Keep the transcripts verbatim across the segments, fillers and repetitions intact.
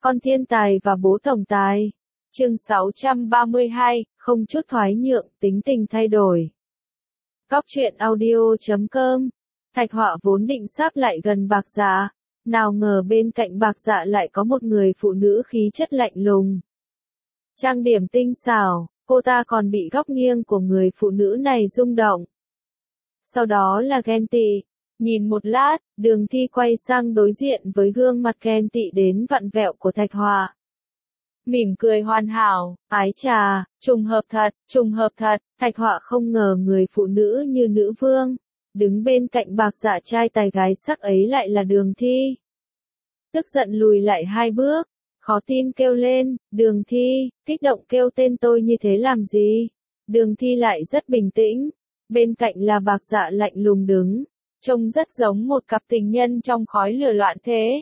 Con thiên tài và bố tổng tài. Chương sáu trăm ba mươi hai, không chút thoái nhượng, tính tình thay đổi. Cóc truyện audio chấm com. Thạch Họa vốn định sáp lại gần Bạc Dạ, nào ngờ bên cạnh Bạc Dạ lại có một người phụ nữ khí chất lạnh lùng. Trang điểm tinh xảo, cô ta còn bị góc nghiêng của người phụ nữ này rung động. Sau đó là ghen tị. Nhìn một lát, Đường Thi quay sang đối diện với gương mặt ghen tị đến vặn vẹo của Thạch Họa. Mỉm cười hoàn hảo, ái chà, trùng hợp thật, trùng hợp thật, Thạch Họa không ngờ người phụ nữ như nữ vương, đứng bên cạnh Bạc Dạ trai tài gái sắc ấy lại là Đường Thi. Tức giận lùi lại hai bước, khó tin kêu lên, Đường Thi, kích động kêu tên tôi như thế làm gì? Đường Thi lại rất bình tĩnh, bên cạnh là Bạc Dạ lạnh lùng đứng, trông rất giống một cặp tình nhân trong khói lửa loạn thế.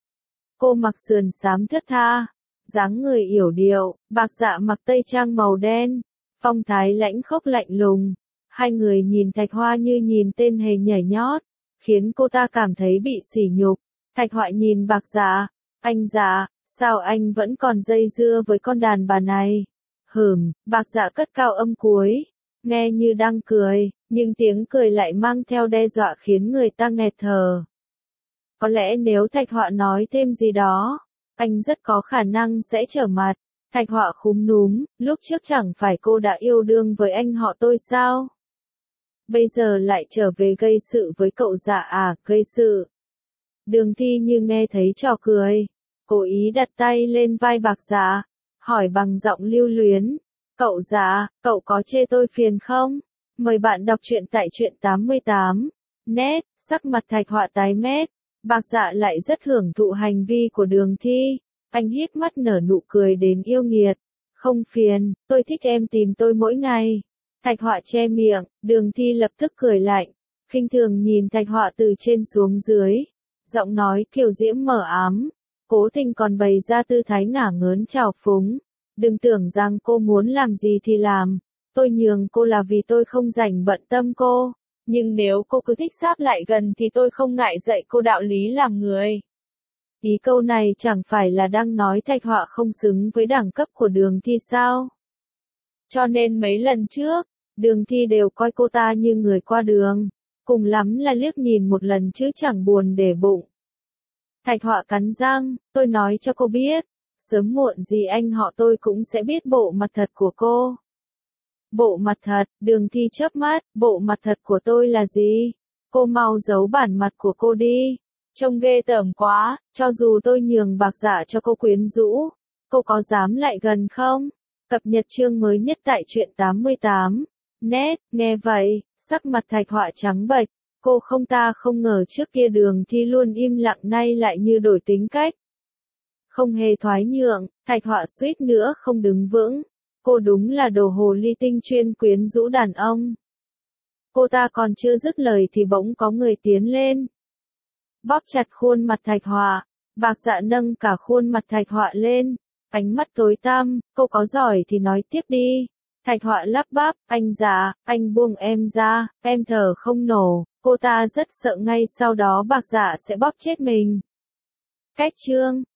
Cô mặc sườn xám thướt tha, dáng người yểu điệu, Bạc Dạ mặc tây trang màu đen, phong thái lãnh khốc lạnh lùng. Hai người nhìn Thạch Họa như nhìn tên hề nhảy nhót, khiến cô ta cảm thấy bị sỉ nhục. Thạch Họa nhìn Bạc Dạ, anh Dạ, sao anh vẫn còn dây dưa với con đàn bà này? Hửm, Bạc Dạ cất cao âm cuối, nghe như đang cười, nhưng tiếng cười lại mang theo đe dọa khiến người ta nghẹt thở. Có lẽ nếu Thạch Họa nói thêm gì đó, anh rất có khả năng sẽ trở mặt. Thạch Họa khúm núm, lúc trước chẳng phải cô đã yêu đương với anh họ tôi sao? Bây giờ lại trở về gây sự với cậu Dạ à, gây sự. Đường Thi như nghe thấy trò cười, cố ý đặt tay lên vai Bạc Dạ, hỏi bằng giọng lưu luyến, cậu Dạ, cậu có chê tôi phiền không? Mời bạn đọc truyện tại truyện tám mươi tám. Net, sắc mặt Thạch Họa tái mét, Bạc Dạ lại rất hưởng thụ hành vi của Đường Thi, anh híp mắt nở nụ cười đến yêu nghiệt, không phiền, tôi thích em tìm tôi mỗi ngày. Thạch Họa che miệng, Đường Thi lập tức cười lạnh, khinh thường nhìn Thạch Họa từ trên xuống dưới, giọng nói kiều diễm mờ ám, cố tình còn bày ra tư thái ngả ngớn trào phúng, đừng tưởng rằng cô muốn làm gì thì làm, tôi nhường cô là vì tôi không rảnh bận tâm cô, nhưng nếu cô cứ thích sáp lại gần thì tôi không ngại dạy cô đạo lý làm người. Ý câu này chẳng phải là đang nói Thạch Họa không xứng với đẳng cấp của Đường Thi sao? Cho nên mấy lần trước, Đường Thi đều coi cô ta như người qua đường, cùng lắm là liếc nhìn một lần chứ chẳng buồn để bụng. Thạch Họa cắn răng, tôi nói cho cô biết, sớm muộn gì anh họ tôi cũng sẽ biết bộ mặt thật của cô. Bộ mặt thật, Đường Thi chớp mắt, bộ mặt thật của tôi là gì? Cô mau giấu bản mặt của cô đi. Trông ghê tởm quá, cho dù tôi nhường Bạc Dạ cho cô quyến rũ, cô có dám lại gần không? Cập nhật chương mới nhất tại truyện tám mươi tám. Net, nghe vậy, sắc mặt Thạch Họa trắng bệch, cô không ta không ngờ trước kia Đường Thi luôn im lặng nay lại như đổi tính cách. Không hề thoái nhượng, Thạch Họa suýt nữa không đứng vững, cô đúng là đồ hồ ly tinh chuyên quyến rũ đàn ông. Cô ta còn chưa dứt lời thì bỗng có người tiến lên. Bóp chặt khuôn mặt Thạch Họa, Bạc Dạ nâng cả khuôn mặt Thạch Họa lên, ánh mắt tối tăm, cô có giỏi thì nói tiếp đi. Thạch Họa lắp bắp, anh Dạ, anh buông em ra, em thở không nổ, cô ta rất sợ ngay sau đó Bạc Dạ sẽ bóp chết mình. Cách chương,